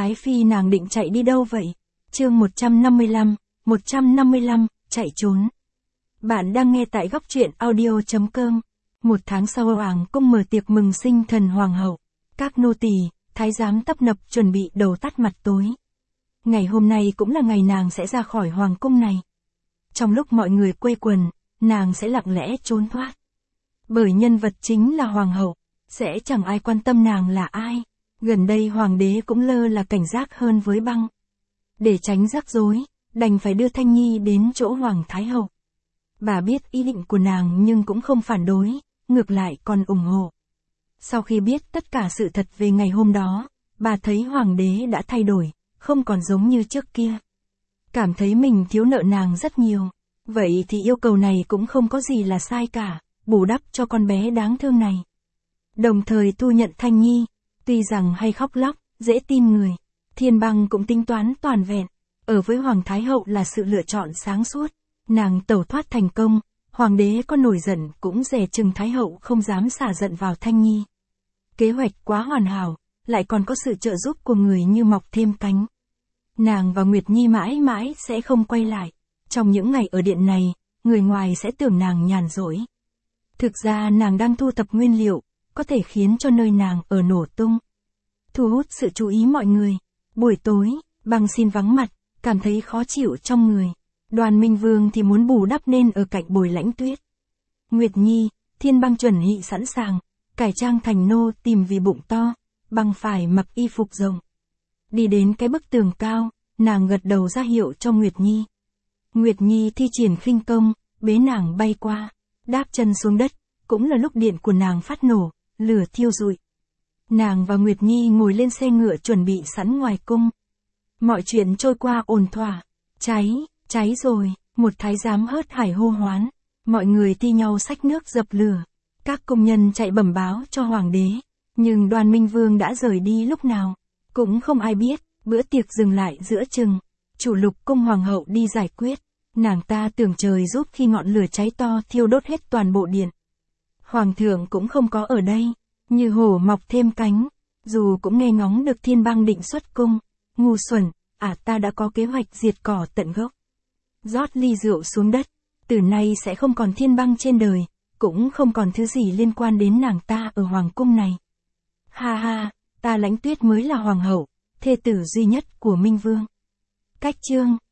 Ái Phi nàng định chạy đi đâu vậy? Chương 155, chạy trốn. Bạn đang nghe tại góc truyện audio.com. Một tháng sau Hoàng cung mở tiệc mừng sinh thần hoàng hậu. Các nô tỳ, thái giám tấp nập chuẩn bị đầu tắt mặt tối. Ngày hôm nay cũng là ngày nàng sẽ ra khỏi hoàng cung này. Trong lúc mọi người quây quần, nàng sẽ lặng lẽ trốn thoát. Bởi nhân vật chính là hoàng hậu, sẽ chẳng ai quan tâm nàng là ai. Gần đây hoàng đế cũng lơ là cảnh giác hơn với băng. Để tránh rắc rối, đành phải đưa Thanh Nhi đến chỗ hoàng thái hậu. Bà biết ý định của nàng nhưng cũng không phản đối, ngược lại còn ủng hộ. Sau khi biết tất cả sự thật về ngày hôm đó, bà thấy hoàng đế đã thay đổi, không còn giống như trước kia. Cảm thấy mình thiếu nợ nàng rất nhiều. Vậy thì yêu cầu này cũng không có gì là sai cả, bù đắp cho con bé đáng thương này. Đồng thời thu nhận Thanh Nhi, tuy rằng hay khóc lóc, dễ tin người, Thiên Băng cũng tính toán toàn vẹn. Ở với Hoàng Thái Hậu là sự lựa chọn sáng suốt. Nàng tẩu thoát thành công, Hoàng đế có nổi giận cũng dè chừng Thái Hậu không dám xả giận vào Thanh Nhi. Kế hoạch quá hoàn hảo, lại còn có sự trợ giúp của người như mọc thêm cánh. Nàng và Nguyệt Nhi mãi mãi sẽ không quay lại. Trong những ngày ở điện này, người ngoài sẽ tưởng nàng nhàn rỗi. Thực ra nàng đang thu thập nguyên liệu, có thể khiến cho nơi nàng ở nổ tung. Thu hút sự chú ý mọi người. Buổi tối, Băng xin vắng mặt, cảm thấy khó chịu trong người. Đoàn Minh Vương thì muốn bù đắp nên ở cạnh Bồi Lãnh Tuyết. Nguyệt Nhi, Thiên Băng chuẩn bị sẵn sàng, cải trang thành nô tìm vì bụng to, Băng phải mặc y phục rộng. Đi đến cái bức tường cao, nàng gật đầu ra hiệu cho Nguyệt Nhi. Nguyệt Nhi thi triển khinh công, bế nàng bay qua, đáp chân xuống đất, cũng là lúc điện của nàng phát nổ, lửa thiêu rụi. Nàng và Nguyệt Nhi ngồi lên xe ngựa chuẩn bị sẵn ngoài cung. Mọi chuyện trôi qua ổn thỏa. Cháy rồi, một thái giám hớt hải hô hoán. Mọi người thi nhau xách nước dập lửa. Các công nhân chạy bẩm báo cho hoàng đế. Nhưng Đoàn Minh Vương đã rời đi lúc nào. Cũng không ai biết, bữa tiệc dừng lại giữa chừng. Chủ Lục cung hoàng hậu đi giải quyết. Nàng ta tưởng trời giúp khi ngọn lửa cháy to thiêu đốt hết toàn bộ điện. Hoàng thượng cũng không có ở đây. Như hổ mọc thêm cánh, dù cũng nghe ngóng được Thiên Băng định xuất cung. Ngu xuẩn, ta đã có kế hoạch diệt cỏ tận gốc. Rót ly rượu xuống đất, từ nay sẽ không còn Thiên Băng trên đời, cũng không còn thứ gì liên quan đến nàng ta ở hoàng cung này. Ha ha, ta Lãnh Tuyết mới là hoàng hậu, thê tử duy nhất của Minh Vương. Cách chương